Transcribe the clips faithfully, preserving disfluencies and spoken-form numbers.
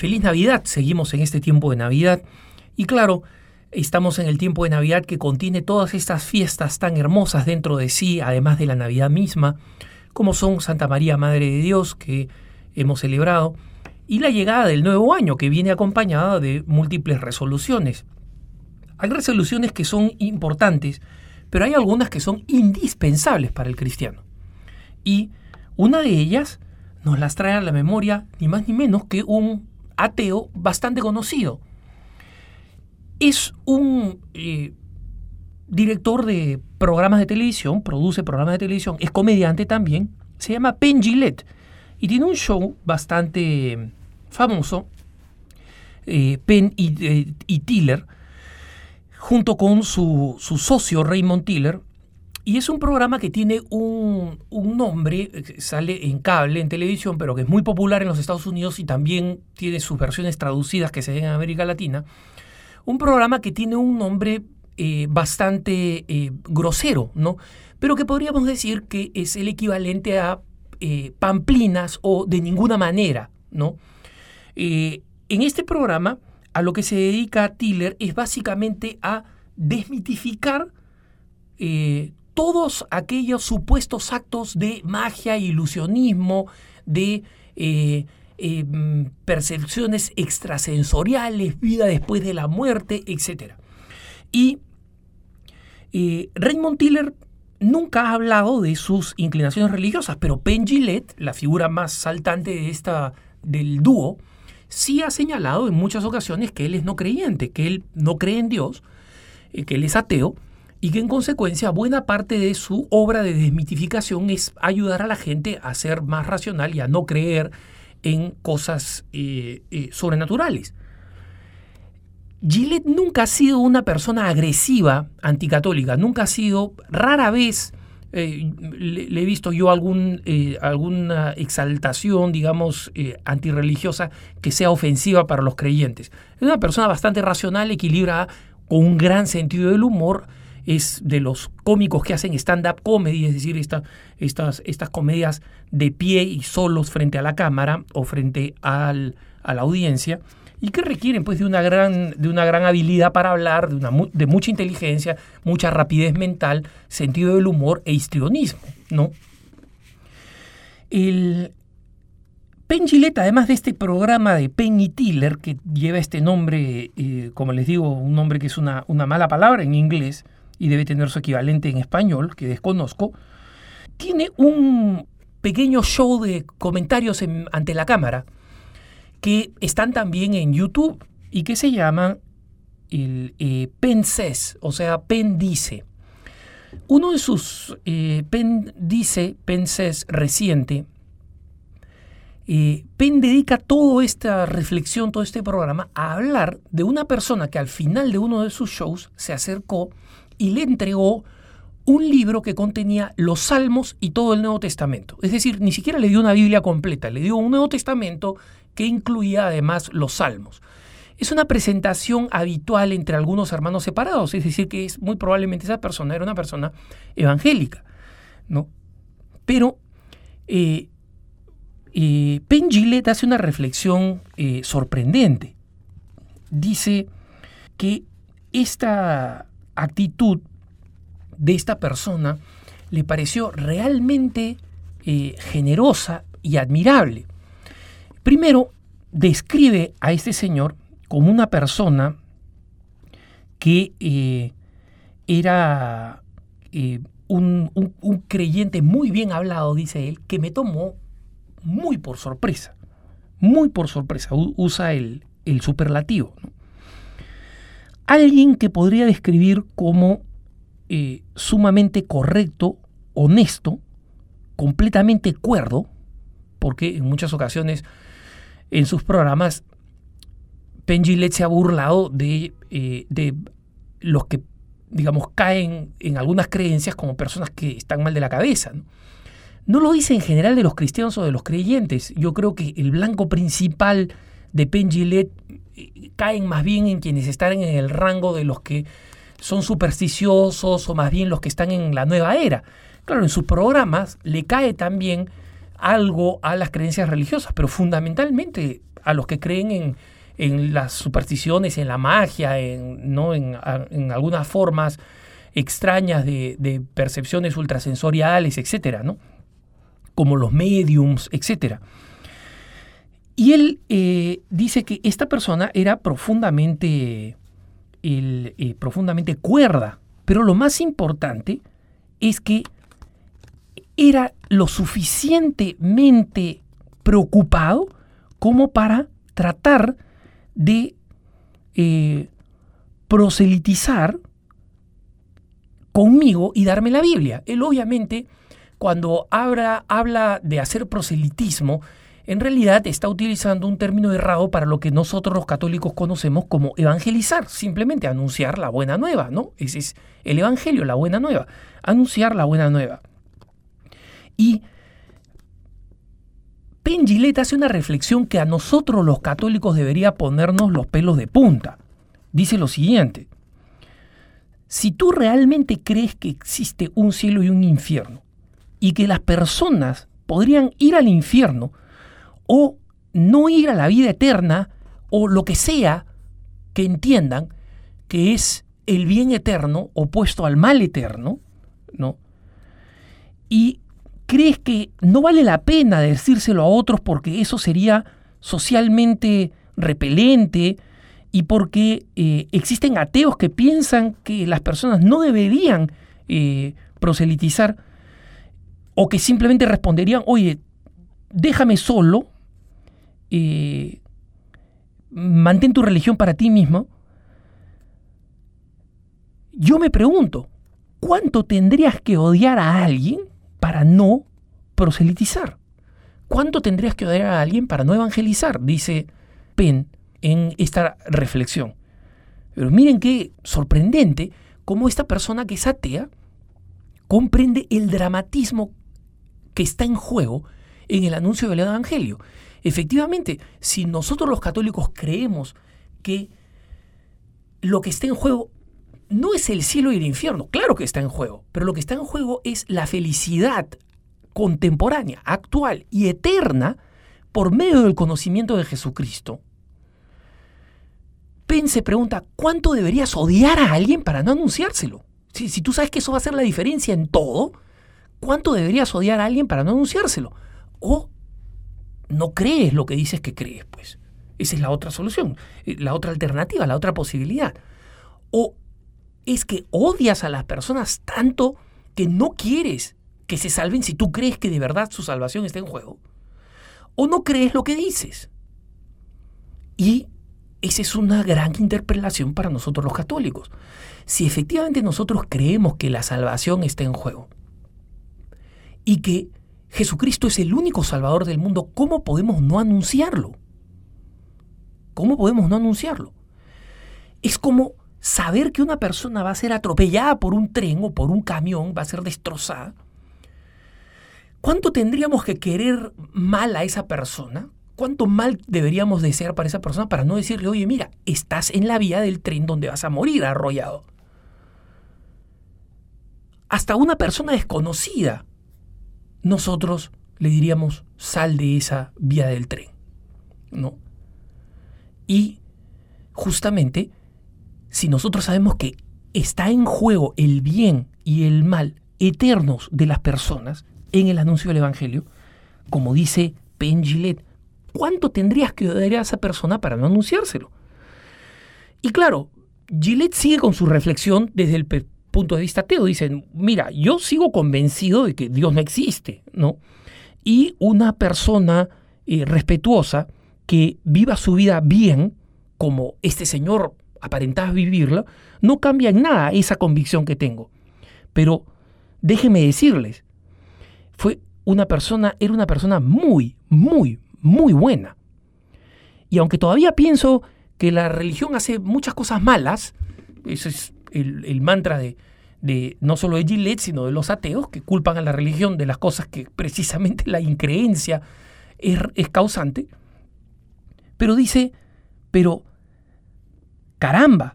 feliz Navidad. Seguimos en este tiempo de Navidad y claro, estamos en el tiempo de Navidad que contiene todas estas fiestas tan hermosas dentro de sí, además de la Navidad misma, como son Santa María, Madre de Dios, que hemos celebrado, y la llegada del nuevo año, que viene acompañada de múltiples resoluciones. Hay resoluciones que son importantes, pero hay algunas que son indispensables para el cristiano. Y una de ellas nos las trae a la memoria ni más ni menos que un ateo bastante conocido. Es un eh, director de programas de televisión, produce programas de televisión, es comediante también, se llama Penn Jillette y tiene un show bastante famoso, eh, Penn y, eh, y Teeler, junto con su, su socio Raymond Teeler, y es un programa que tiene un, un nombre, sale en cable, en televisión, pero que es muy popular en los Estados Unidos y también tiene sus versiones traducidas que se ven en América Latina. Un programa que tiene un nombre eh, bastante eh, grosero, ¿no? Pero que podríamos decir que es el equivalente a eh, pamplinas o de ninguna manera, ¿no? Eh, en este programa, a lo que se dedica Teeler es básicamente a desmitificar eh, todos aquellos supuestos actos de magia, ilusionismo, de eh, eh, percepciones extrasensoriales, vida después de la muerte, etcétera. Y eh, Raymond Teeler nunca ha hablado de sus inclinaciones religiosas, pero Penn Jillette, la figura más saltante de esta, del dúo, sí ha señalado en muchas ocasiones que él es no creyente, que él no cree en Dios, eh, que él es ateo, y que en consecuencia buena parte de su obra de desmitificación es ayudar a la gente a ser más racional y a no creer en cosas eh, eh, sobrenaturales. Jillette nunca ha sido una persona agresiva anticatólica, nunca ha sido, rara vez eh, le, le he visto yo algún, eh, alguna exaltación, digamos, eh, antirreligiosa que sea ofensiva para los creyentes. Es una persona bastante racional, equilibrada, con un gran sentido del humor. Es de los cómicos que hacen stand-up comedy, es decir, esta, estas, estas comedias de pie y solos frente a la cámara o frente al, a la audiencia, y que requieren pues de una gran, de una gran habilidad para hablar, de, una, de mucha inteligencia, mucha rapidez mental, sentido del humor e histrionismo, ¿no? El Penn Jillette, además de este programa de Penn y Teeler, que lleva este nombre, eh, como les digo, un nombre que es una, una mala palabra en inglés, y debe tener su equivalente en español, que desconozco, tiene un pequeño show de comentarios en, ante la cámara que están también en YouTube y que se llaman el eh, Penn Says, o sea, Penn dice. Uno de sus eh, Penn dice, Penn Says reciente, eh, Penn dedica toda esta reflexión, todo este programa a hablar de una persona que al final de uno de sus shows se acercó y le entregó un libro que contenía los Salmos y todo el Nuevo Testamento. Es decir, ni siquiera le dio una Biblia completa, le dio un Nuevo Testamento que incluía además los Salmos. Es una presentación habitual entre algunos hermanos separados, es decir, que es muy probablemente esa persona era una persona evangélica, ¿no? Pero eh, eh, Penn Jillette hace una reflexión eh, sorprendente. Dice que esta actitud de esta persona le pareció realmente eh, generosa y admirable. Primero, describe a este señor como una persona que eh, era eh, un, un, un creyente muy bien hablado, dice él, que me tomó muy por sorpresa, muy por sorpresa, U- usa el, el superlativo, ¿no? Alguien que podría describir como eh, sumamente correcto, honesto, completamente cuerdo, porque en muchas ocasiones en sus programas Penn Jillette se ha burlado de, eh, de los que, digamos, caen en algunas creencias como personas que están mal de la cabeza, ¿no? No lo dice en general de los cristianos o de los creyentes. Yo creo que el blanco principal de Penn Jillette eh, caen más bien en quienes están en el rango de los que son supersticiosos o más bien los que están en la nueva era. Claro, en sus programas le cae también algo a las creencias religiosas, pero fundamentalmente a los que creen en, en las supersticiones, en la magia, en, ¿no? en, a, en algunas formas extrañas de, de percepciones ultrasensoriales, etcétera, ¿no? Como los mediums, etcétera. Y él eh, dice que esta persona era profundamente, el, eh, profundamente cuerda, pero lo más importante es que era lo suficientemente preocupado como para tratar de eh, proselitizar conmigo y darme la Biblia. Él obviamente, cuando habla, habla de hacer proselitismo, en realidad está utilizando un término errado para lo que nosotros los católicos conocemos como evangelizar, simplemente anunciar la buena nueva, ¿no? Ese es el evangelio, la buena nueva, anunciar la buena nueva. Y Penn Jillette hace una reflexión que a nosotros los católicos debería ponernos los pelos de punta. Dice lo siguiente: si tú realmente crees que existe un cielo y un infierno, y que las personas podrían ir al infierno o no ir a la vida eterna, o lo que sea que entiendan que es el bien eterno opuesto al mal eterno, ¿no? Y crees que no vale la pena decírselo a otros porque eso sería socialmente repelente, y porque eh, existen ateos que piensan que las personas no deberían eh, proselitizar, o que simplemente responderían: oye, déjame solo, eh, mantén tu religión para ti mismo. Yo me pregunto, ¿cuánto tendrías que odiar a alguien para no proselitizar? ¿Cuánto tendrías que odiar a alguien para no evangelizar? Dice Penn en esta reflexión. Pero miren qué sorprendente cómo esta persona que es atea comprende el dramatismo que está en juego en el anuncio del evangelio. Efectivamente, si nosotros los católicos creemos que lo que está en juego no es el cielo y el infierno, claro que está en juego, pero lo que está en juego es la felicidad contemporánea, actual y eterna por medio del conocimiento de Jesucristo. Penn se pregunta: ¿cuánto deberías odiar a alguien para no anunciárselo? Si, si tú sabes que eso va a hacer la diferencia en todo, ¿cuánto deberías odiar a alguien para no anunciárselo? O no crees lo que dices que crees, pues. Esa es la otra solución, la otra alternativa, la otra posibilidad. O es que odias a las personas tanto que no quieres que se salven si tú crees que de verdad su salvación está en juego. O no crees lo que dices. Y esa es una gran interpelación para nosotros los católicos. Si efectivamente nosotros creemos que la salvación está en juego y que Jesucristo es el único Salvador del mundo, ¿cómo podemos no anunciarlo? ¿Cómo podemos no anunciarlo? Es como saber que una persona va a ser atropellada por un tren o por un camión, va a ser destrozada. ¿Cuánto tendríamos que querer mal a esa persona? ¿Cuánto mal deberíamos desear para esa persona para no decirle: oye, mira, estás en la vía del tren donde vas a morir arrollado? Hasta una persona desconocida, nosotros le diríamos: sal de esa vía del tren, ¿no? Y justamente, si nosotros sabemos que está en juego el bien y el mal eternos de las personas en el anuncio del evangelio, como dice Penn Jillette, ¿cuánto tendrías que odiar a esa persona para no anunciárselo? Y claro, Jillette sigue con su reflexión desde el punto de vista ateo. Dice: mira, yo sigo convencido de que Dios no existe, ¿no? Y una persona eh, respetuosa que viva su vida bien, como este señor aparentaba vivirla, no cambia en nada esa convicción que tengo. Pero déjenme decirles, fue una persona, era una persona muy, muy, muy buena. Y aunque todavía pienso que la religión hace muchas cosas malas, ese es el, el mantra de, de no solo de Jillette, sino de los ateos, que culpan a la religión de las cosas que precisamente la increencia es, es causante. Pero dice, pero caramba,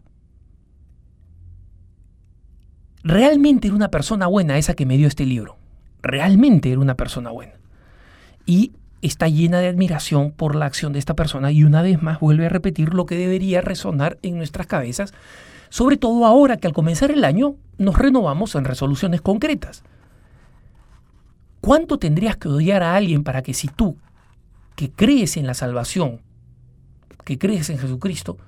realmente era una persona buena esa que me dio este libro. Realmente era una persona buena. Y está llena de admiración por la acción de esta persona y una vez más vuelve a repetir lo que debería resonar en nuestras cabezas, sobre todo ahora que al comenzar el año nos renovamos en resoluciones concretas. ¿Cuánto tendrías que odiar a alguien para que si tú, que crees en la salvación, que crees en Jesucristo,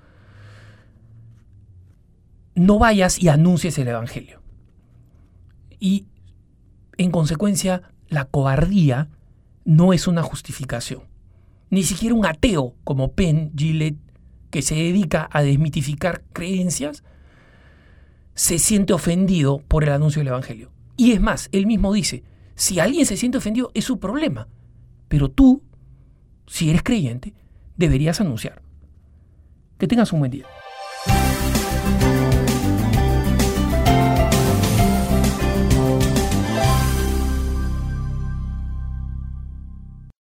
no vayas y anuncies el Evangelio? Y en consecuencia, la cobardía no es una justificación. Ni siquiera un ateo como Penn Jillette, que se dedica a desmitificar creencias, se siente ofendido por el anuncio del Evangelio. Y es más, él mismo dice, si alguien se siente ofendido es su problema, pero tú, si eres creyente, deberías anunciar. Que tengas un buen día.